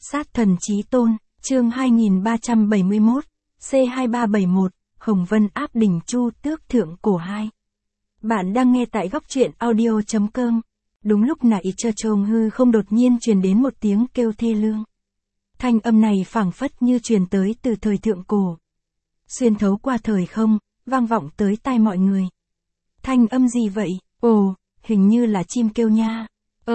Sát thần chí tôn, chương 2371, C2371, Hồng Vân áp đỉnh Chu Tước thượng cổ 2. Bạn đang nghe tại góc truyện audio.com. Đúng lúc nãy Chơ Trông hư không đột nhiên truyền đến một tiếng kêu thê lương. Thanh âm này phảng phất như truyền tới từ thời thượng cổ. Xuyên thấu qua thời không, vang vọng tới tai mọi người. Thanh âm gì vậy? Ồ, hình như là chim kêu nha.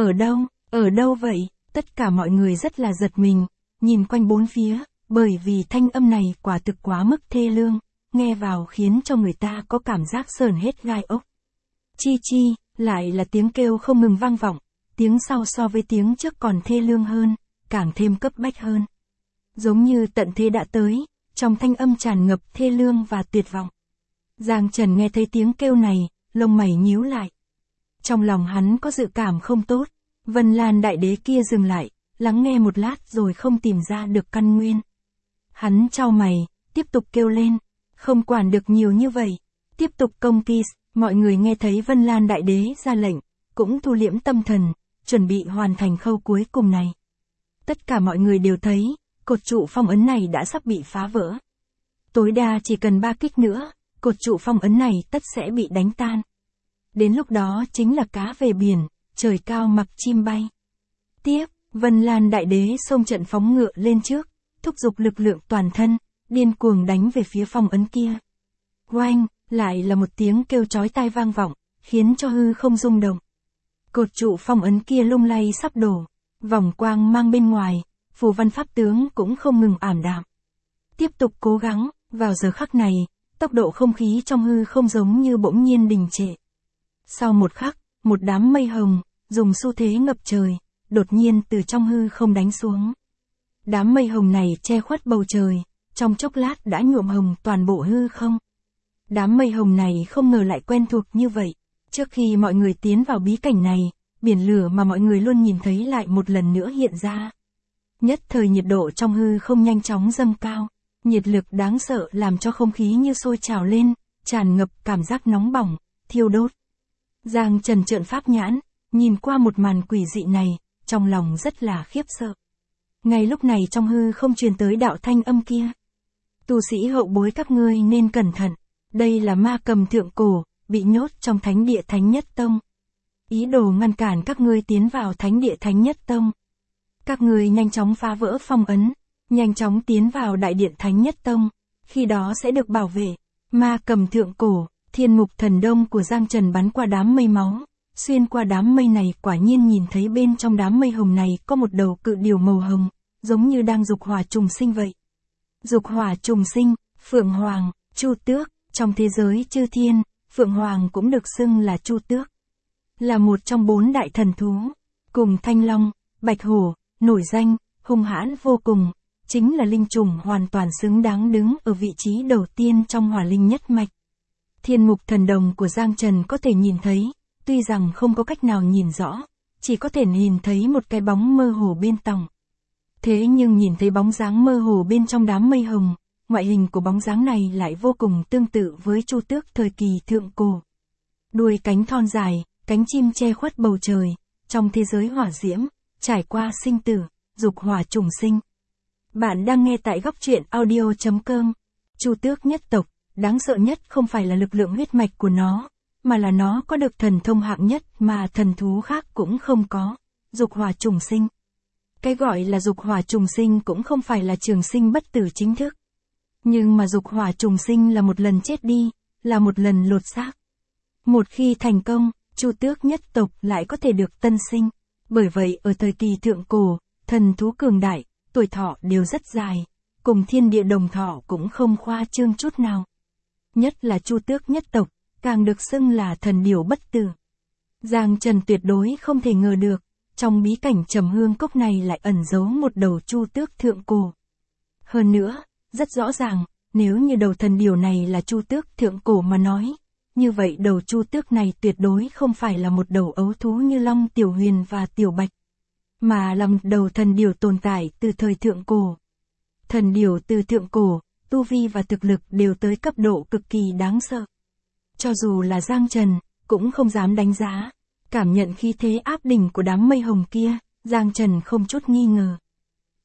Ở đâu vậy? Tất cả mọi người rất là giật mình, nhìn quanh bốn phía, bởi vì thanh âm này quả thực quá mức thê lương, nghe vào khiến cho người ta có cảm giác sởn hết gai ốc. Chi chi, lại là tiếng kêu không ngừng vang vọng, tiếng sau so với tiếng trước còn thê lương hơn, càng thêm cấp bách hơn. Giống như tận thế đã tới, trong thanh âm tràn ngập thê lương và tuyệt vọng. Giang Trần nghe thấy tiếng kêu này, lông mày nhíu lại. Trong lòng hắn có dự cảm không tốt. Vân Lan đại đế kia dừng lại, lắng nghe một lát rồi không tìm ra được căn nguyên. Hắn chau mày, tiếp tục kêu lên, không quản được nhiều như vậy, tiếp tục công kích. Mọi người nghe thấy Vân Lan đại đế ra lệnh, cũng thu liễm tâm thần, chuẩn bị hoàn thành khâu cuối cùng này. Tất cả mọi người đều thấy, cột trụ phong ấn này đã sắp bị phá vỡ. Tối đa chỉ cần 3 kích nữa, cột trụ phong ấn này tất sẽ bị đánh tan. Đến lúc đó chính là cá về biển, trời cao mặc chim bay. Tiếp, Vân Lan đại đế xông trận phóng ngựa lên trước, thúc giục lực lượng toàn thân, điên cuồng đánh về phía phong ấn kia. Oanh, lại là một tiếng kêu chói tai vang vọng, khiến cho hư không rung động. Cột trụ phong ấn kia lung lay sắp đổ, vòng quang mang bên ngoài, phù văn pháp tướng cũng không ngừng ảm đạm. Tiếp tục cố gắng, vào giờ khắc này, tốc độ không khí trong hư không giống như bỗng nhiên đình trệ. Sau một khắc, một đám mây hồng, dùng xu thế ngập trời, đột nhiên từ trong hư không đánh xuống. Đám mây hồng này che khuất bầu trời, trong chốc lát đã nhuộm hồng toàn bộ hư không. Đám mây hồng này không ngờ lại quen thuộc như vậy. Trước khi mọi người tiến vào bí cảnh này, biển lửa mà mọi người luôn nhìn thấy lại một lần nữa hiện ra. Nhất thời nhiệt độ trong hư không nhanh chóng dâng cao, nhiệt lực đáng sợ làm cho không khí như sôi trào lên, tràn ngập cảm giác nóng bỏng, thiêu đốt. Giang Trần trợn pháp nhãn, nhìn qua một màn quỷ dị này, trong lòng rất là khiếp sợ. Ngay lúc này trong hư không truyền tới đạo thanh âm kia. Tu sĩ hậu bối các ngươi nên cẩn thận, đây là ma cầm thượng cổ, bị nhốt trong thánh địa Thánh Nhất Tông. Ý đồ ngăn cản các ngươi tiến vào thánh địa Thánh Nhất Tông. Các ngươi nhanh chóng phá vỡ phong ấn, nhanh chóng tiến vào đại điện Thánh Nhất Tông, khi đó sẽ được bảo vệ. Ma cầm thượng cổ, thiên mục thần đông của Giang Trần bắn qua đám mây máu, xuyên qua đám mây này quả nhiên nhìn thấy bên trong đám mây hồng này có một đầu cự điểu màu hồng, giống như đang dục hỏa trùng sinh vậy. Dục hỏa trùng sinh, Phượng Hoàng, Chu Tước, trong thế giới chư thiên, Phượng Hoàng cũng được xưng là Chu Tước. Là một trong 4 đại thần thú, cùng Thanh Long, Bạch Hổ, nổi danh, hung hãn vô cùng, chính là linh trùng hoàn toàn xứng đáng đứng ở vị trí đầu tiên trong hỏa linh nhất mạch. Thiên mục thần đồng của Giang Trần có thể nhìn thấy, tuy rằng không có cách nào nhìn rõ, chỉ có thể nhìn thấy một cái bóng mơ hồ bên tòng. Thế nhưng nhìn thấy bóng dáng mơ hồ bên trong đám mây hồng, ngoại hình của bóng dáng này lại vô cùng tương tự với Chu Tước thời kỳ thượng cổ. Đuôi cánh thon dài, cánh chim che khuất bầu trời, trong thế giới hỏa diễm, trải qua sinh tử, dục hỏa trùng sinh. Bạn đang nghe tại góc truyện audio.com. Chu Tước nhất tộc, đáng sợ nhất không phải là lực lượng huyết mạch của nó, mà là nó có được thần thông hạng nhất mà thần thú khác cũng không có, dục hỏa trùng sinh. Cái gọi là dục hỏa trùng sinh cũng không phải là trường sinh bất tử chính thức. Nhưng mà dục hỏa trùng sinh là một lần chết đi, là một lần lột xác. Một khi thành công, Chu Tước nhất tộc lại có thể được tân sinh. Bởi vậy ở thời kỳ thượng cổ, thần thú cường đại, tuổi thọ đều rất dài, cùng thiên địa đồng thọ cũng không khoa trương chút nào. Nhất là Chu Tước nhất tộc, càng được xưng là thần điểu bất tử. Giang Trần tuyệt đối không thể ngờ được, trong bí cảnh Trầm Hương Cốc này lại ẩn giấu một đầu Chu Tước thượng cổ. Hơn nữa, rất rõ ràng, nếu như đầu thần điểu này là Chu Tước thượng cổ mà nói, như vậy đầu Chu Tước này tuyệt đối không phải là một đầu ấu thú như Long Tiểu Huyền và Tiểu Bạch, mà là một đầu thần điểu tồn tại từ thời thượng cổ. Thần điểu từ thượng cổ, tu vi và thực lực đều tới cấp độ cực kỳ đáng sợ. Cho dù là Giang Trần, cũng không dám đánh giá. Cảm nhận khí thế áp đỉnh của đám mây hồng kia, Giang Trần không chút nghi ngờ.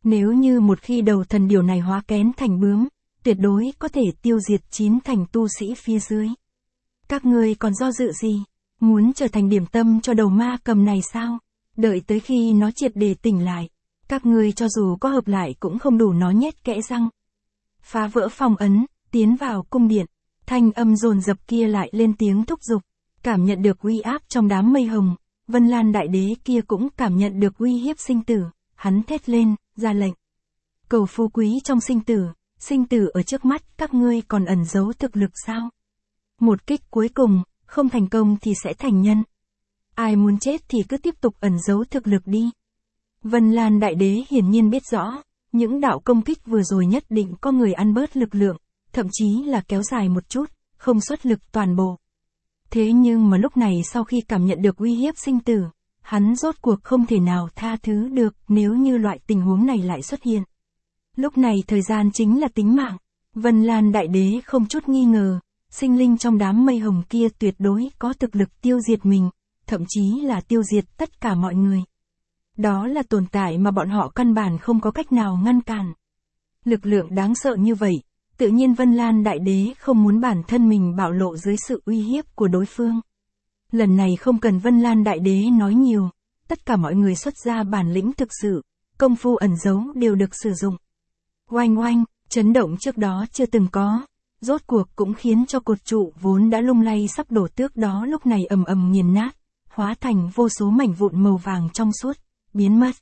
Nếu như một khi đầu thần điểu này hóa kén thành bướm, tuyệt đối có thể tiêu diệt 9 thành tu sĩ phía dưới. Các ngươi còn do dự gì? Muốn trở thành điểm tâm cho đầu ma cầm này sao? Đợi tới khi nó triệt để tỉnh lại, các ngươi cho dù có hợp lại cũng không đủ nó nhét kẽ răng. Phá vỡ phong ấn, tiến vào cung điện, thanh âm dồn dập kia lại lên tiếng thúc giục. Cảm nhận được uy áp trong đám mây hồng, Vân Lan đại đế kia cũng cảm nhận được uy hiếp sinh tử, hắn thét lên, ra lệnh. Cầu phú quý trong sinh tử ở trước mắt, các ngươi còn ẩn giấu thực lực sao? Một kích cuối cùng, không thành công thì sẽ thành nhân. Ai muốn chết thì cứ tiếp tục ẩn giấu thực lực đi. Vân Lan đại đế hiển nhiên biết rõ, những đạo công kích vừa rồi nhất định có người ăn bớt lực lượng, thậm chí là kéo dài một chút, không xuất lực toàn bộ. Thế nhưng mà lúc này sau khi cảm nhận được uy hiếp sinh tử, hắn rốt cuộc không thể nào tha thứ được nếu như loại tình huống này lại xuất hiện. Lúc này thời gian chính là tính mạng. Vân Lan đại đế không chút nghi ngờ, sinh linh trong đám mây hồng kia tuyệt đối có thực lực tiêu diệt mình, thậm chí là tiêu diệt tất cả mọi người. Đó là tồn tại mà bọn họ căn bản không có cách nào ngăn cản. Lực lượng đáng sợ như vậy, tự nhiên Vân Lan đại đế không muốn bản thân mình bạo lộ dưới sự uy hiếp của đối phương. Lần này không cần Vân Lan đại đế nói nhiều, tất cả mọi người xuất ra bản lĩnh thực sự, công phu ẩn giấu đều được sử dụng. Oanh oanh, chấn động trước đó chưa từng có, rốt cuộc cũng khiến cho cột trụ vốn đã lung lay sắp đổ tước đó lúc này ầm ầm nghiền nát, hóa thành vô số mảnh vụn màu vàng trong suốt, biến mất.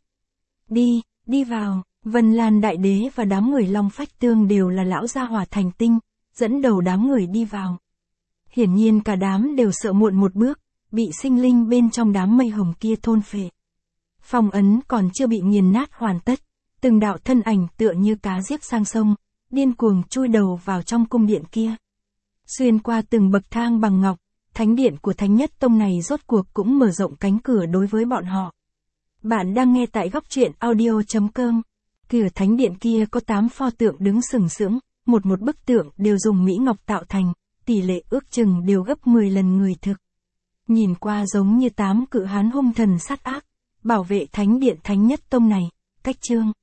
Đi vào, Vân Lan đại đế và đám người Long Phách Tương đều là lão gia hỏa thành tinh, dẫn đầu đám người đi vào. Hiển nhiên cả đám đều sợ muộn một bước, bị sinh linh bên trong đám mây hồng kia thôn phệ. Phong ấn còn chưa bị nghiền nát hoàn tất, từng đạo thân ảnh tựa như cá giết sang sông, điên cuồng chui đầu vào trong cung điện kia. Xuyên qua từng bậc thang bằng ngọc, thánh điện của Thánh Nhất Tông này rốt cuộc cũng mở rộng cánh cửa đối với bọn họ. Bạn đang nghe tại góc truyện audio.com. Cửa thánh điện kia có 8 pho tượng đứng sừng sững, một bức tượng đều dùng mỹ ngọc tạo thành, tỷ lệ ước chừng đều gấp 10 lần người thực. Nhìn qua giống như 8 cự hán hung thần sát ác, bảo vệ thánh điện Thánh Nhất Tông này, cách chương.